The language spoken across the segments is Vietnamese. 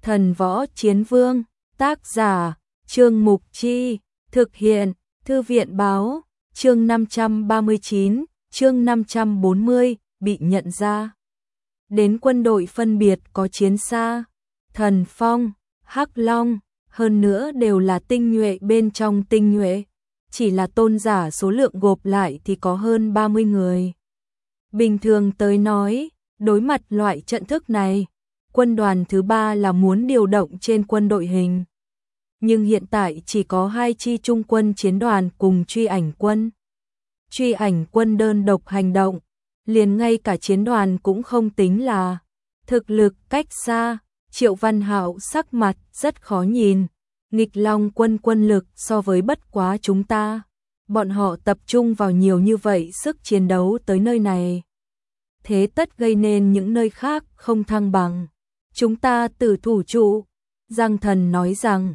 Thần võ chiến vương, tác giả, Trương Mục Chi, thực hiện, Thư viện báo, chương 539, chương 540, bị nhận ra. Đến quân đội phân biệt có chiến xa, Thần Phong, Hắc Long, hơn nữa đều là tinh nhuệ bên trong tinh nhuệ, chỉ là tôn giả số lượng gộp lại thì có hơn 30 người. Bình thường tới nói, đối mặt loại trận thức này, quân đoàn thứ 3 là muốn điều động trên quân đội hình. Nhưng hiện tại chỉ có 2 chi trung quân chiến đoàn cùng truy ảnh quân. Truy ảnh quân đơn độc hành động, liền ngay cả chiến đoàn cũng không tính là. Thực lực cách xa, Triệu Văn Hạo sắc mặt rất khó nhìn. Nghịch Long quân quân lực so với bất quá chúng ta. Bọn họ tập trung vào nhiều như vậy sức chiến đấu tới nơi này. Thế tất gây nên những nơi khác không thăng bằng. Chúng ta tử thủ trụ. Giang Thần nói rằng,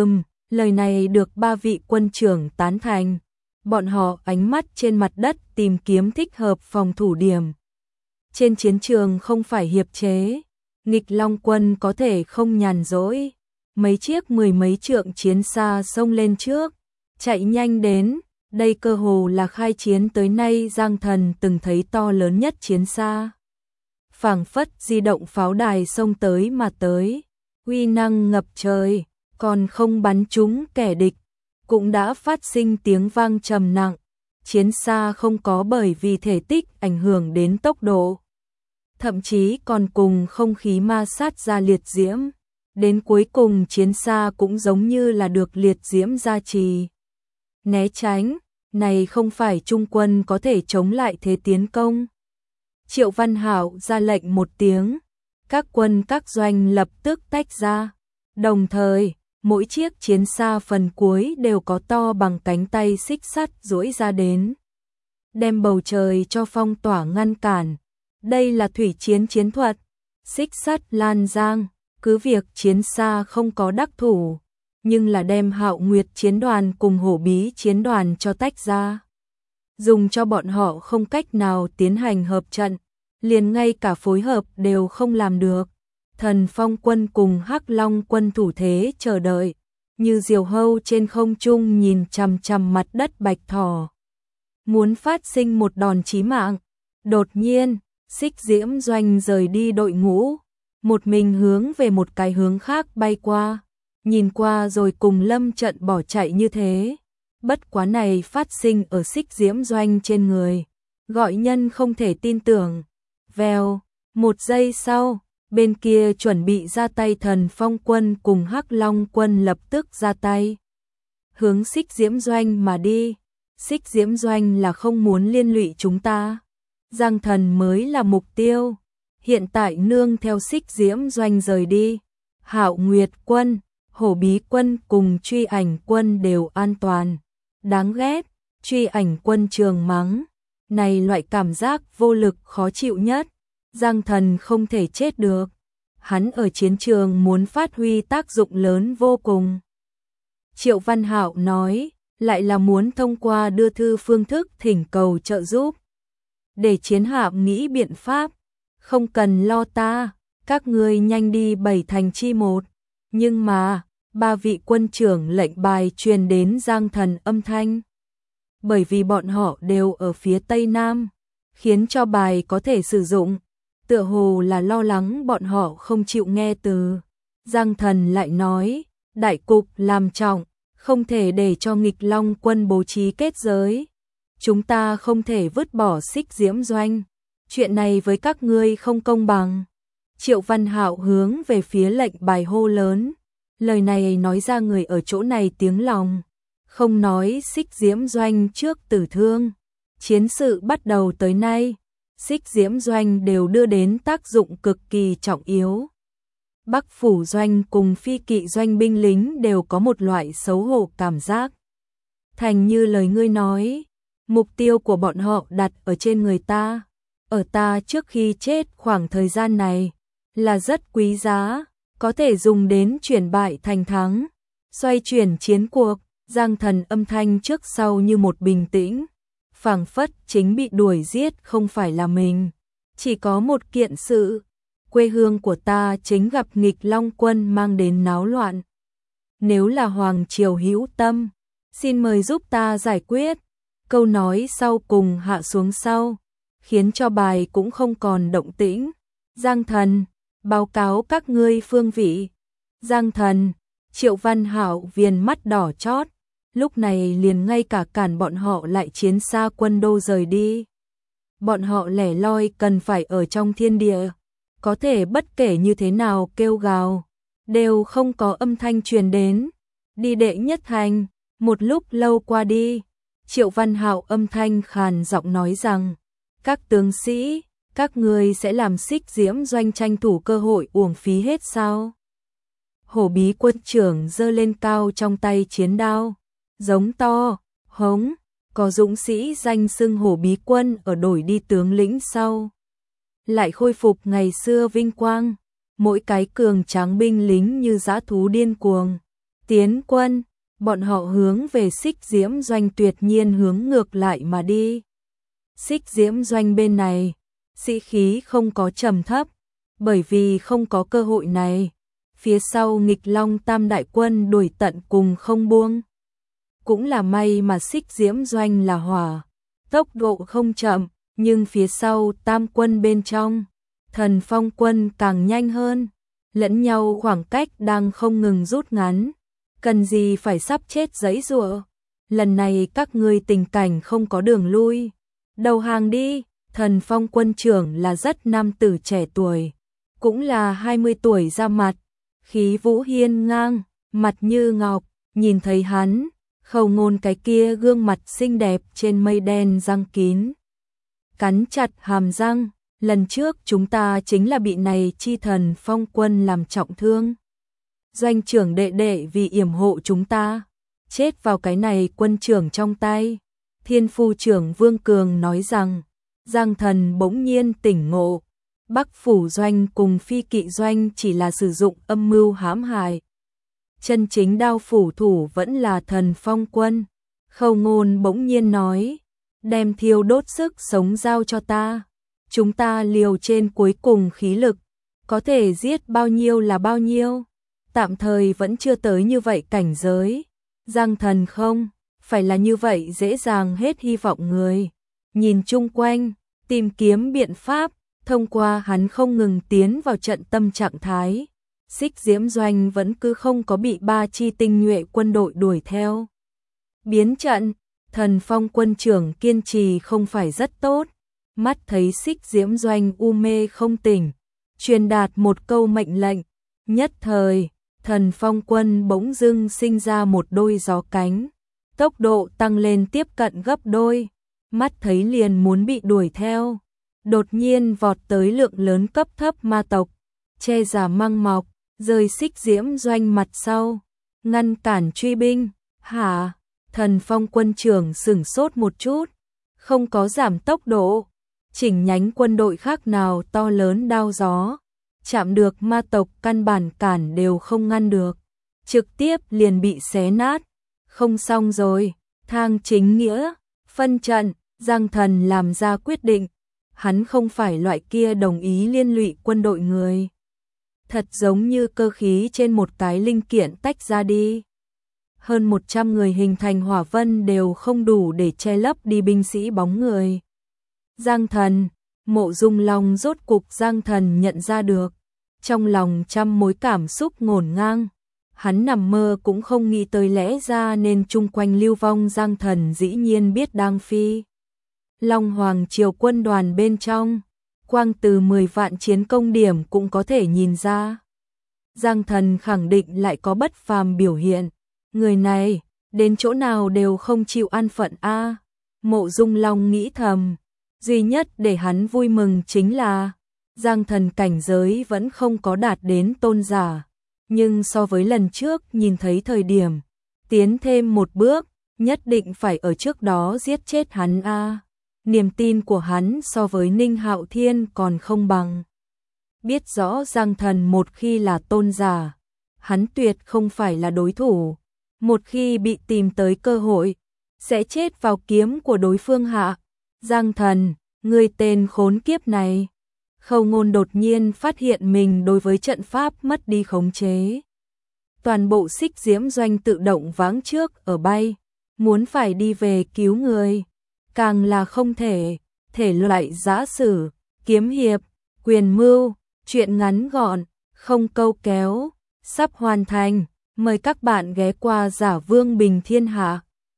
lời này được 3 vị quân trưởng tán thành. Bọn họ ánh mắt trên mặt đất tìm kiếm thích hợp phòng thủ điểm. Trên chiến trường không phải hiệp chế, Nghịch Long quân có thể không nhàn rỗi. Mấy chiếc 10 mấy trượng chiến xa xông lên trước, chạy nhanh đến. Đây cơ hồ là khai chiến tới nay Giang Thần từng thấy to lớn nhất chiến xa. Phảng phất di động pháo đài xông tới mà tới, uy năng ngập trời, còn không bắn trúng kẻ địch, cũng đã phát sinh tiếng vang trầm nặng. Chiến xa không có bởi vì thể tích ảnh hưởng đến tốc độ, thậm chí còn cùng không khí ma sát ra liệt diễm. Đến cuối cùng chiến xa cũng giống như là được liệt diễm gia trì. Né tránh, này không phải trung quân có thể chống lại thế tiến công. Triệu Văn Hạo ra lệnh một tiếng, các quân các doanh lập tức tách ra. Đồng thời, mỗi chiếc chiến xa phần cuối đều có to bằng cánh tay xích sắt duỗi ra đến, đem bầu trời cho phong tỏa ngăn cản. Đây là thủy chiến chiến thuật, xích sắt lan giang, cứ việc chiến xa không có đắc thủ, nhưng là đem Hạo Nguyệt chiến đoàn cùng Hổ Bí chiến đoàn cho tách ra. Dùng cho bọn họ không cách nào tiến hành hợp trận, liền ngay cả phối hợp đều không làm được. Thần Phong quân cùng Hắc Long quân thủ thế chờ đợi, như diều hâu trên không trung nhìn chằm chằm mặt đất bạch thỏ. Muốn phát sinh một đòn chí mạng. Đột nhiên, Xích Diễm Doanh rời đi đội ngũ, một mình hướng về một cái hướng khác bay qua, nhìn qua rồi cùng lâm trận bỏ chạy như thế. Bất quá này phát sinh ở Xích Diễm Doanh trên người, gọi nhân không thể tin tưởng. Vèo, một giây sau, bên kia chuẩn bị ra tay Thần Phong quân cùng Hắc Long quân lập tức ra tay, hướng Xích Diễm Doanh mà đi. Xích Diễm Doanh là không muốn liên lụy chúng ta, Giang Thần mới là mục tiêu. Hiện tại nương theo Xích Diễm Doanh rời đi, Hạo Nguyệt quân, Hổ Bí quân cùng truy ảnh quân đều an toàn. Đáng ghét, truy ảnh quân trường mắng, này loại cảm giác vô lực khó chịu nhất. Giang Thần không thể chết được, hắn ở chiến trường muốn phát huy tác dụng lớn vô cùng. Triệu Văn Hạo nói, lại là muốn thông qua đưa thư phương thức thỉnh cầu trợ giúp, để chiến hạm nghĩ biện pháp. Không cần lo ta, các ngươi nhanh đi 7 thành chi một. Nhưng mà, 3 vị quân trưởng lệnh bài truyền đến Giang Thần âm thanh. Bởi vì bọn họ đều ở phía Tây Nam, khiến cho bài có thể sử dụng. Tựa hồ là lo lắng bọn họ không chịu nghe từ. Giang Thần lại nói, đại cục làm trọng, không thể để cho Nghịch Long quân bố trí kết giới. Chúng ta không thể vứt bỏ Xích Diễm Doanh. Chuyện này với các ngươi không công bằng. Triệu Văn Hạo hướng về phía lệnh bài hô lớn. Lời này nói ra người ở chỗ này tiếng lòng. Không nói Xích Diễm Doanh trước tử thương. Chiến sự bắt đầu tới nay, Xích Diễm Doanh đều đưa đến tác dụng cực kỳ trọng yếu. Bắc Phủ Doanh cùng Phi Kỵ Doanh binh lính đều có một loại xấu hổ cảm giác. Thành như lời ngươi nói, mục tiêu của bọn họ đặt ở trên người ta. Ở ta trước khi chết khoảng thời gian này là rất quý giá, có thể dùng đến chuyển bại thành thắng, xoay chuyển chiến cuộc. Giang Thần âm thanh trước sau như một bình tĩnh, phảng phất chính bị đuổi giết không phải là mình, chỉ có một kiện sự, quê hương của ta chính gặp nghịch Long quân mang đến náo loạn. Nếu là Hoàng Triều hữu tâm, xin mời giúp ta giải quyết. Câu nói sau cùng hạ xuống sau, khiến cho bài cũng không còn động tĩnh. Giang Thần, báo cáo các ngươi phương vị. Giang Thần, Triệu Văn Hạo viền mắt đỏ chót, lúc này liền ngay cả cản bọn họ lại chiến xa quân đô rời đi. Bọn họ lẻ loi cần phải ở trong thiên địa, có thể bất kể như thế nào kêu gào, đều không có âm thanh truyền đến. Đi đệ nhất thành, một lúc lâu qua đi, Triệu Văn Hạo âm thanh khàn giọng nói rằng, các tướng sĩ, các ngươi sẽ làm Xích Diễm Doanh tranh thủ cơ hội uổng phí hết sao? Hổ Bí quân trưởng giơ lên cao trong tay chiến đao, giống to, hống, có dũng sĩ danh xưng Hổ Bí quân ở đổi đi tướng lĩnh sau. Lại khôi phục ngày xưa vinh quang, mỗi cái cường tráng binh lính như dã thú điên cuồng. Tiến quân, bọn họ hướng về Xích Diễm Doanh tuyệt nhiên hướng ngược lại mà đi. Xích Diễm Doanh bên này, sĩ khí không có trầm thấp, bởi vì không có cơ hội này. Phía sau nghịch Long Tam đại quân đuổi tận cùng không buông. Cũng là may mà Xích Diễm Doanh là hỏa, tốc độ không chậm, nhưng phía sau Tam quân bên trong, Thần Phong quân càng nhanh hơn, lẫn nhau khoảng cách đang không ngừng rút ngắn. Cần gì phải sắp chết giãy giụa. Lần này các ngươi tình cảnh không có đường lui, đầu hàng đi. Thần Phong quân trưởng là rất nam tử trẻ tuổi, cũng là 20 tuổi ra mặt, khí vũ hiên ngang, mặt như ngọc. Nhìn thấy hắn, Khâu Ngôn cái kia gương mặt xinh đẹp trên mây đen răng kín, cắn chặt hàm răng. Lần trước chúng ta chính là bị này chi Thần Phong quân làm trọng thương. Doanh trưởng đệ đệ vì yểm hộ chúng ta, chết vào cái này quân trưởng trong tay. Thiên phu trưởng Vương Cường nói rằng, Giang Thần bỗng nhiên tỉnh ngộ, Bắc Phủ Doanh cùng Phi Kỵ Doanh chỉ là sử dụng âm mưu hãm hại. Chân chính đao phủ thủ vẫn là Thần Phong quân. Khâu Ngôn bỗng nhiên nói, đem thiêu đốt sức sống giao cho ta. Chúng ta liều trên cuối cùng khí lực, có thể giết bao nhiêu là bao nhiêu. Tạm thời vẫn chưa tới như vậy cảnh giới. Giang Thần không phải là như vậy dễ dàng hết hy vọng người. Nhìn chung quanh, tìm kiếm biện pháp, thông qua hắn không ngừng tiến vào trận tâm trạng thái. Xích Diễm Doanh vẫn cứ không có bị 3 chi tinh nhuệ quân đội đuổi theo. Biến trận, Thần Phong quân trưởng kiên trì không phải rất tốt. Mắt thấy Xích Diễm Doanh u mê không tỉnh, truyền đạt một câu mệnh lệnh. Nhất thời, Thần Phong quân bỗng dưng sinh ra một đôi gió cánh, tốc độ tăng lên tiếp cận gấp đôi, mắt thấy liền muốn bị đuổi theo. Đột nhiên vọt tới lượng lớn cấp thấp ma tộc, che giả mang mọc, rời Xích Diễm Doanh mặt sau, ngăn cản truy binh. Hả? Thần Phong quân trưởng sửng sốt một chút, không có giảm tốc độ, chỉnh nhánh quân đội khác nào to lớn đao gió, chạm được ma tộc căn bản cản đều không ngăn được, trực tiếp liền bị xé nát. Không xong rồi, thang chính nghĩa, phân trận. Giang Thần làm ra quyết định, hắn không phải loại kia đồng ý liên lụy quân đội người. Thật giống như cơ khí trên một cái linh kiện tách ra đi. Hơn 100 người hình thành hỏa vân đều không đủ để che lấp đi binh sĩ bóng người. Giang Thần, Mộ Dung Long rốt cục Giang Thần nhận ra được, trong lòng trăm mối cảm xúc ngổn ngang. Hắn nằm mơ cũng không nghĩ tới lẽ ra nên chung quanh lưu vong Giang Thần dĩ nhiên biết đang phi. Long Hoàng Triều quân đoàn bên trong, quang từ 10 vạn chiến công điểm cũng có thể nhìn ra. Giang Thần khẳng định lại có bất phàm biểu hiện, người này, đến chỗ nào đều không chịu an phận a. Mộ Dung Long nghĩ thầm, duy nhất để hắn vui mừng chính là, Giang Thần cảnh giới vẫn không có đạt đến tôn giả, nhưng so với lần trước nhìn thấy thời điểm, tiến thêm một bước, nhất định phải ở trước đó giết chết hắn a. Niềm tin của hắn so với Ninh Hạo Thiên còn không bằng. Biết rõ Giang Thần một khi là tôn giả, hắn tuyệt không phải là đối thủ. Một khi bị tìm tới cơ hội, sẽ chết vào kiếm của đối phương hạ. Giang Thần, ngươi tên khốn kiếp này, Khâu Ngôn đột nhiên phát hiện mình đối với trận pháp mất đi khống chế. Toàn bộ Xích Diễm doanh tự động váng trước ở bay, muốn phải đi về cứu người, càng là không thể, thể loại giã sử, kiếm hiệp, quyền mưu, truyện ngắn gọn, không câu kéo, sắp hoàn thành, mời các bạn ghé qua Giả Vương Bình Thiên Hạ.